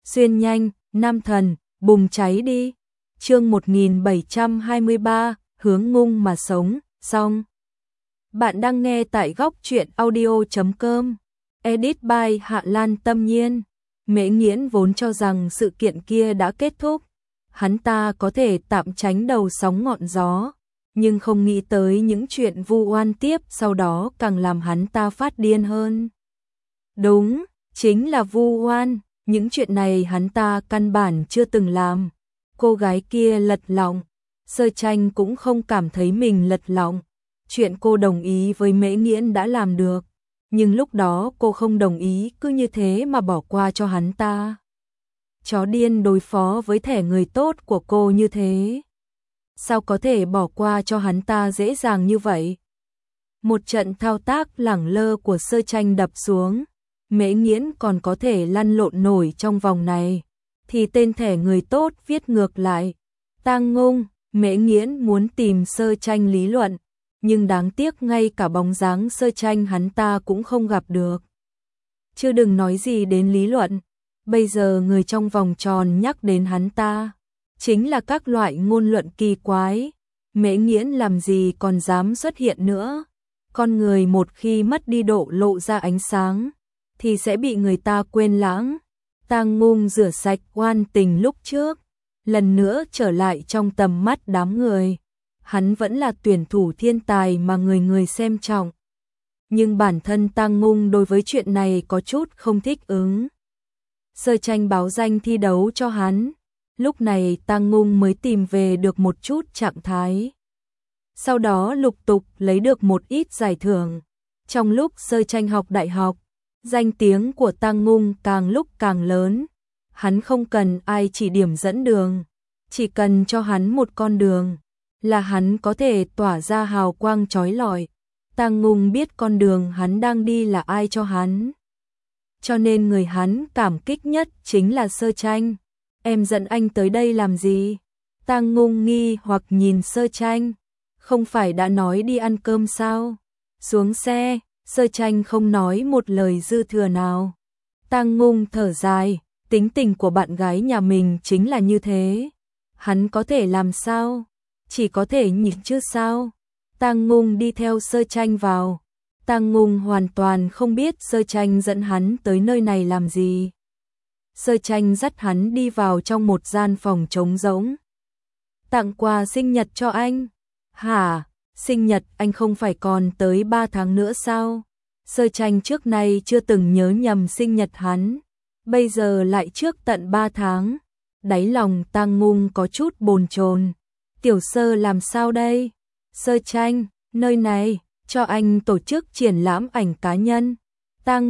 xuyên nhanh, nam thần, bùng cháy đi. Chương 1723, hướng ngung mà sống, xong. Bạn đang nghe tại góc truyện audio.com. Edit by Hạ Lan Tâm Nhiên. Mễ Nghiễn vốn cho rằng sự kiện kia đã kết thúc, hắn ta có thể tạm tránh đầu sóng ngọn gió, nhưng không nghĩ tới những chuyện vu oan tiếp sau đó càng làm hắn ta phát điên hơn. Đúng, chính là vu oan, những chuyện này hắn ta căn bản chưa từng làm. Cô gái kia lật lọng, Sơ Tranh cũng không cảm thấy mình lật lọng. Chuyện cô đồng ý với Mễ Nghiễn đã làm được, nhưng lúc đó cô không đồng ý, cứ như thế mà bỏ qua cho hắn ta. Chó điên đối phó với thẻ người tốt của cô như thế, sao có thể bỏ qua cho hắn ta dễ dàng như vậy? Một trận thao tác lẳng lơ của Sơ Tranh đập xuống, Mễ Nghiễn còn có thể lăn lộn nổi trong vòng này, thì tên thẻ người tốt viết ngược lại. Tang Ngung, Mễ Nghiễn muốn tìm Sơ Tranh lý luận, nhưng đáng tiếc ngay cả bóng dáng Sơ Tranh hắn ta cũng không gặp được. Chứ đừng nói gì đến lý luận, bây giờ người trong vòng tròn nhắc đến hắn ta chính là các loại ngôn luận kỳ quái. Mễ Nghiễn làm gì còn dám xuất hiện nữa. Con người một khi mất đi độ lộ ra ánh sáng thì sẽ bị người ta quên lãng. Tang Ngung rửa sạch oan tình lúc trước, lần nữa trở lại trong tầm mắt đám người. Hắn vẫn là tuyển thủ thiên tài mà người người xem trọng, nhưng bản thân Tang Ngung đối với chuyện này có chút không thích ứng. Sơ Tranh báo danh thi đấu cho hắn, lúc này Tang Ngung mới tìm về được một chút trạng thái. Sau đó lục tục lấy được một ít giải thưởng. Trong lúc Sơ Tranh học đại học, danh tiếng của Tang Ngung càng lúc càng lớn. Hắn không cần ai chỉ điểm dẫn đường, chỉ cần cho hắn một con đường là hắn có thể tỏa ra hào quang chói lọi. Tang Ngung biết con đường hắn đang đi là ai cho hắn, cho nên người hắn cảm kích nhất chính là Sơ Tranh. Em dẫn anh tới đây làm gì? Tang Ngung nghi hoặc nhìn Sơ Tranh. Không phải đã nói đi ăn cơm sao? Xuống xe. Sơ Tranh không nói một lời dư thừa nào. Tang Ngung thở dài, tính tình của bạn gái nhà mình chính là như thế. Hắn có thể làm sao? Chỉ có thể nhịn chứ sao? Tang Ngung đi theo Sơ Tranh vào. Tang Ngung hoàn toàn không biết Sơ Tranh dẫn hắn tới nơi này làm gì. Sơ Tranh dắt hắn đi vào trong một gian phòng trống rỗng. Tặng quà sinh nhật cho anh. Hả? Sinh nhật anh không phải còn tới 3 tháng nữa sao? Sơ Tranh trước nay chưa từng nhớ nhầm sinh nhật hắn, bây giờ lại trước tận 3 tháng. Đáy lòng Tang Ngung có chút bồn chồn. Tiểu Sơ làm sao đây? Sơ Tranh, nơi này cho anh tổ chức triển lãm ảnh cá nhân. Tang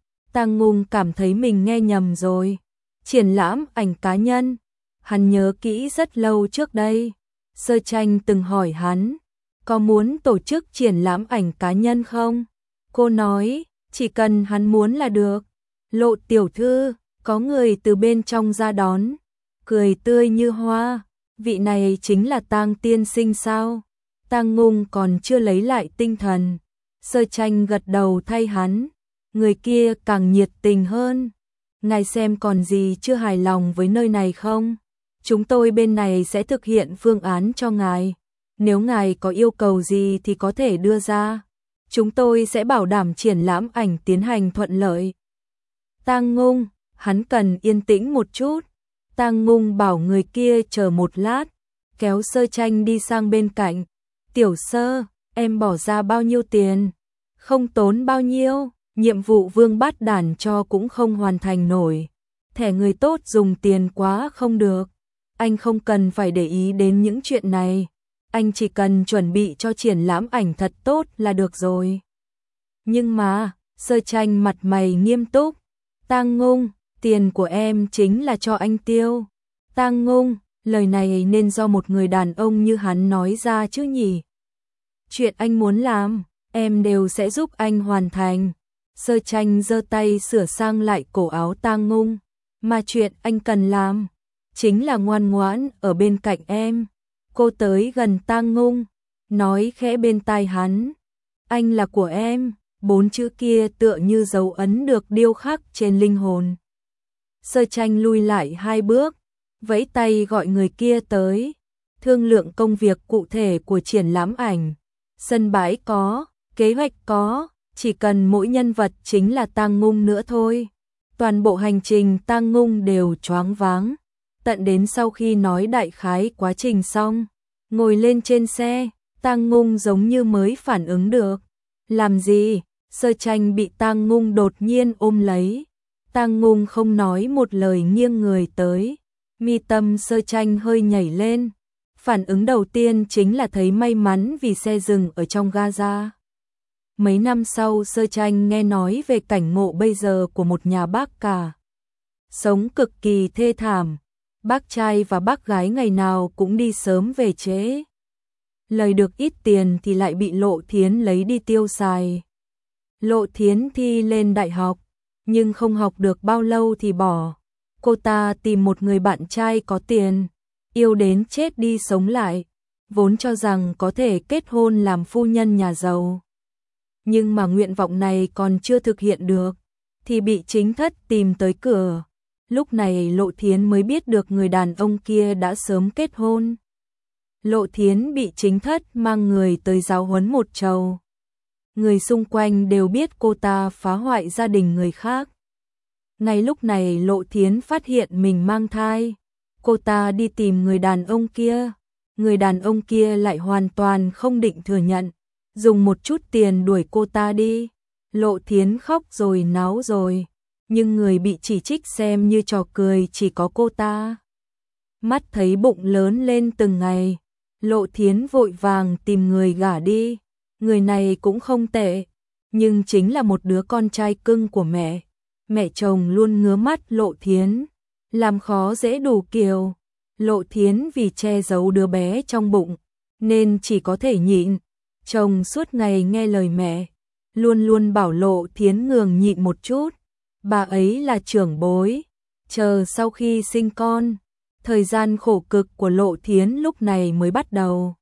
Ngung cảm thấy mình nghe nhầm rồi. Triển lãm ảnh cá nhân? Hắn nhớ kỹ rất lâu trước đây, Sơ Tranh từng hỏi hắn, có muốn tổ chức triển lãm ảnh cá nhân không? Cô nói, chỉ cần hắn muốn là được. Lộ tiểu thư, có người từ bên trong ra đón, cười tươi như hoa. Vị này chính là Tang tiên sinh sao? Tang Ngung còn chưa lấy lại tinh thần. Sơ Tranh gật đầu thay hắn. Người kia càng nhiệt tình hơn. Ngài xem còn gì chưa hài lòng với nơi này không? Chúng tôi bên này sẽ thực hiện phương án cho ngài. Nếu ngài có yêu cầu gì thì có thể đưa ra. Chúng tôi sẽ bảo đảm triển lãm ảnh tiến hành thuận lợi. Tang Ngung, hắn cần yên tĩnh một chút. Tang Ngung bảo người kia chờ một lát, kéo Sơ Tranh đi sang bên cạnh. Tiểu Sơ, em bỏ ra bao nhiêu tiền? Không tốn bao nhiêu, nhiệm vụ Vương Bát Đản cho cũng không hoàn thành nổi. Thẻ người tốt dùng tiền quá không được. Anh không cần phải để ý đến những chuyện này. Anh chỉ cần chuẩn bị cho triển lãm ảnh thật tốt là được rồi. Nhưng mà, Sơ Tranh mặt mày nghiêm túc. Tang Ngung, tiền của em chính là cho anh tiêu. Tang Ngung, lời này nên do một người đàn ông như hắn nói ra chứ nhỉ? Chuyện anh muốn làm, em đều sẽ giúp anh hoàn thành. Sơ Tranh giơ tay sửa sang lại cổ áo Tang Ngung. Mà chuyện anh cần làm chính là ngoan ngoãn ở bên cạnh em. Cô tới gần Tang Ngung, nói khẽ bên tai hắn. Anh là của em. 4 chữ kia tựa như dấu ấn được điêu khắc trên linh hồn. Sơ Tranh lui lại 2 bước, vẫy tay gọi người kia tới, thương lượng công việc cụ thể của triển lãm ảnh. Sân bãi có, kế hoạch có, chỉ cần mỗi nhân vật chính là Tang Ngung nữa thôi. Toàn bộ hành trình Tang Ngung đều choáng váng, tận đến sau khi nói đại khái quá trình xong, ngồi lên trên xe, Tang Ngung giống như mới phản ứng được. Làm gì? Sơ Tranh bị Tang Ngung đột nhiên ôm lấy. Tang Ngung không nói một lời nghiêng người tới. Mi tâm Sơ Tranh hơi nhảy lên. Phản ứng đầu tiên chính là thấy may mắn vì xe dừng ở trong Gaza. Mấy năm sau Sơ Tranh nghe nói về cảnh ngộ bây giờ của một nhà bác cả. Sống cực kỳ thê thảm. Bác trai và bác gái ngày nào cũng đi sớm về trễ. Lời được ít tiền thì lại bị Lộ Thiến lấy đi tiêu xài. Lộ Thiến thi lên đại học, nhưng không học được bao lâu thì bỏ. Cô ta tìm một người bạn trai có tiền, yêu đến chết đi sống lại, vốn cho rằng có thể kết hôn làm phu nhân nhà giàu. Nhưng mà nguyện vọng này còn chưa thực hiện được, thì bị chính thất tìm tới cửa. Lúc này Lộ Thiến mới biết được người đàn ông kia đã sớm kết hôn. Lộ Thiến bị chính thất mang người tới giáo huấn một trầu. Người xung quanh đều biết cô ta phá hoại gia đình người khác. Ngay lúc này Lộ Thiến phát hiện mình mang thai. Cô ta đi tìm người đàn ông kia. Người đàn ông kia lại hoàn toàn không định thừa nhận, dùng một chút tiền đuổi cô ta đi. Lộ Thiến khóc rồi náo rồi, nhưng người bị chỉ trích xem như trò cười chỉ có cô ta. Mắt thấy bụng lớn lên từng ngày, Lộ Thiến vội vàng tìm người gả đi. Người này cũng không tệ, nhưng chính là một đứa con trai cưng của mẹ. Mẹ chồng luôn ngứa mắt Lộ Thiến, làm khó dễ đủ kiểu. Lộ Thiến vì che giấu đứa bé trong bụng, nên chỉ có thể nhịn. Chồng suốt ngày nghe lời mẹ, luôn luôn bảo Lộ Thiến nhường nhịn một chút. Bà ấy là trưởng bối, chờ sau khi sinh con, thời gian khổ cực của Lộ Thiến lúc này mới bắt đầu.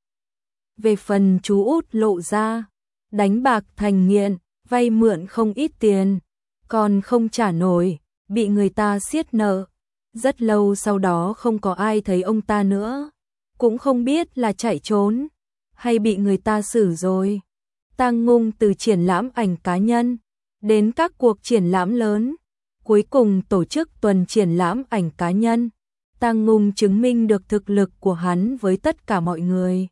Về phần chú út Lộ gia, đánh bạc thành nghiện, vay mượn không ít tiền, còn không trả nổi, bị người ta siết nợ. Rất lâu sau đó không có ai thấy ông ta nữa, cũng không biết là chạy trốn hay bị người ta xử rồi. Tang Ngung từ triển lãm ảnh cá nhân đến các cuộc triển lãm lớn, cuối cùng tổ chức tuần triển lãm ảnh cá nhân. Tang Ngung chứng minh được thực lực của hắn với tất cả mọi người.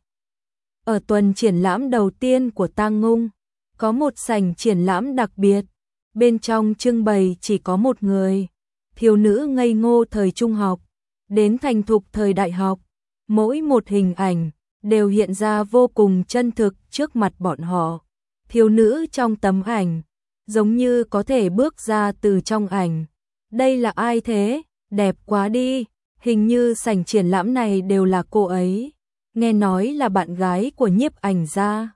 Ở tuần triển lãm đầu tiên của Tang Ngung, có một sảnh triển lãm đặc biệt, bên trong trưng bày chỉ có một người, thiếu nữ ngây ngô thời trung học, đến thành thục thời đại học, mỗi một hình ảnh đều hiện ra vô cùng chân thực trước mặt bọn họ. Thiếu nữ trong tấm ảnh, giống như có thể bước ra từ trong ảnh. Đây là ai thế? Đẹp quá đi, hình như sảnh triển lãm này đều là cô ấy. Nghe nói là bạn gái của nhiếp ảnh gia.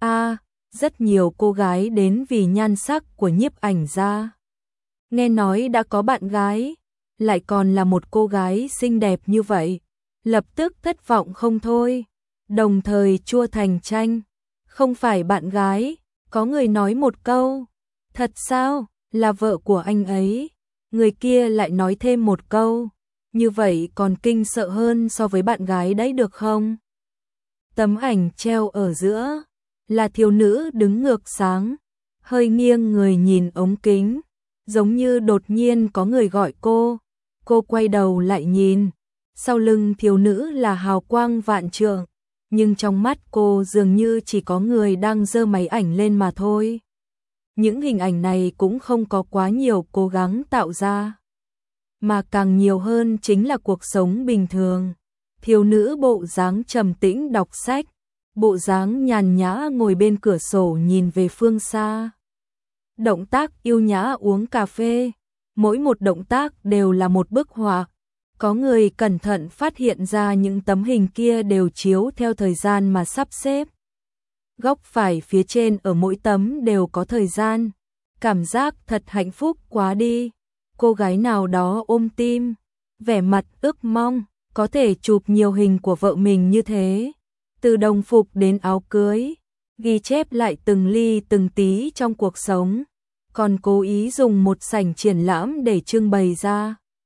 Rất nhiều cô gái đến vì nhan sắc của nhiếp ảnh gia. Nghe nói đã có bạn gái, lại còn là một cô gái xinh đẹp như vậy. Lập tức thất vọng không thôi, đồng thời chua thành chanh. Không phải bạn gái, có người nói một câu. Thật sao, là vợ của anh ấy. Người kia lại nói thêm một câu. Như vậy còn kinh sợ hơn so với bạn gái đấy được không? Tấm ảnh treo ở giữa là thiếu nữ đứng ngược sáng, hơi nghiêng người nhìn ống kính, giống như đột nhiên có người gọi cô. Cô quay đầu lại nhìn, sau lưng thiếu nữ là hào quang vạn trượng, nhưng trong mắt cô dường như chỉ có người đang giơ máy ảnh lên mà thôi. Những hình ảnh này cũng không có quá nhiều cố gắng tạo ra, mà càng nhiều hơn chính là cuộc sống bình thường. Thiếu nữ bộ dáng trầm tĩnh đọc sách, bộ dáng nhàn nhã ngồi bên cửa sổ nhìn về phương xa. Động tác yêu nhã uống cà phê, mỗi một động tác đều là một bức họa. Có người cẩn thận phát hiện ra những tấm hình kia đều chiếu theo thời gian mà sắp xếp. Góc phải phía trên ở mỗi tấm đều có thời gian. Cảm giác thật hạnh phúc quá đi. Cô gái nào đó ôm tim, vẻ mặt ước mong có thể chụp nhiều hình của vợ mình như thế, từ đồng phục đến áo cưới, ghi chép lại từng ly từng tí trong cuộc sống, còn cố ý dùng một sảnh triển lãm để trưng bày ra.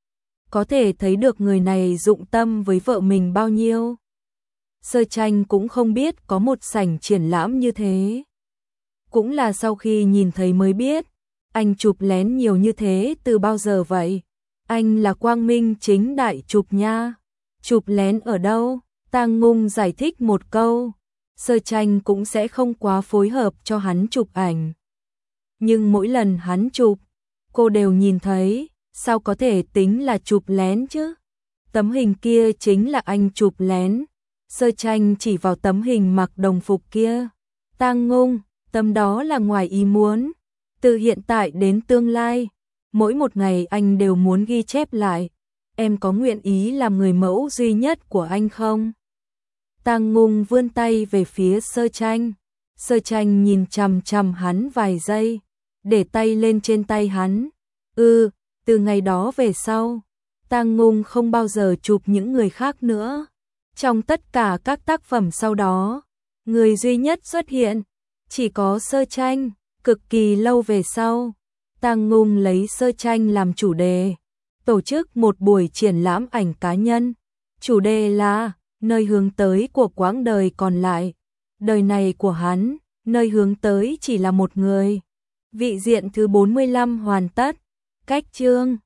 có thể thấy được người này dụng tâm với vợ mình bao nhiêu. Sơ Tranh cũng không biết có một sảnh triển lãm như thế. Cũng là sau khi nhìn thấy mới biết, anh chụp lén nhiều như thế từ bao giờ vậy? Anh là quang minh chính đại chụp nha. Chụp lén ở đâu? Tang Ngung giải thích một câu. Sơ Tranh cũng sẽ không quá phối hợp cho hắn chụp ảnh. Nhưng mỗi lần hắn chụp, cô đều nhìn thấy, sao có thể tính là chụp lén chứ? Tấm hình kia chính là anh chụp lén. Sơ Tranh chỉ vào tấm hình mặc đồng phục kia. Tang Ngung, tấm đó là ngoài ý muốn. Từ hiện tại đến tương lai, mỗi một ngày anh đều muốn ghi chép lại. Em có nguyện ý làm người mẫu duy nhất của anh không? Tang Ngung vươn tay về phía Sơ Tranh. Sơ Tranh nhìn chằm chằm hắn vài giây, để tay lên trên tay hắn. Từ ngày đó về sau, Tang Ngung không bao giờ chụp những người khác nữa. Trong tất cả các tác phẩm sau đó, người duy nhất xuất hiện chỉ có Sơ Tranh. Cực kỳ lâu về sau, Tang Ngung lấy Sơ Tranh làm chủ đề, tổ chức một buổi triển lãm ảnh cá nhân. Chủ đề là nơi hướng tới của quãng đời còn lại. Đời này của hắn, nơi hướng tới chỉ là một người. Vị diện thứ 45 hoàn tất. Cách chương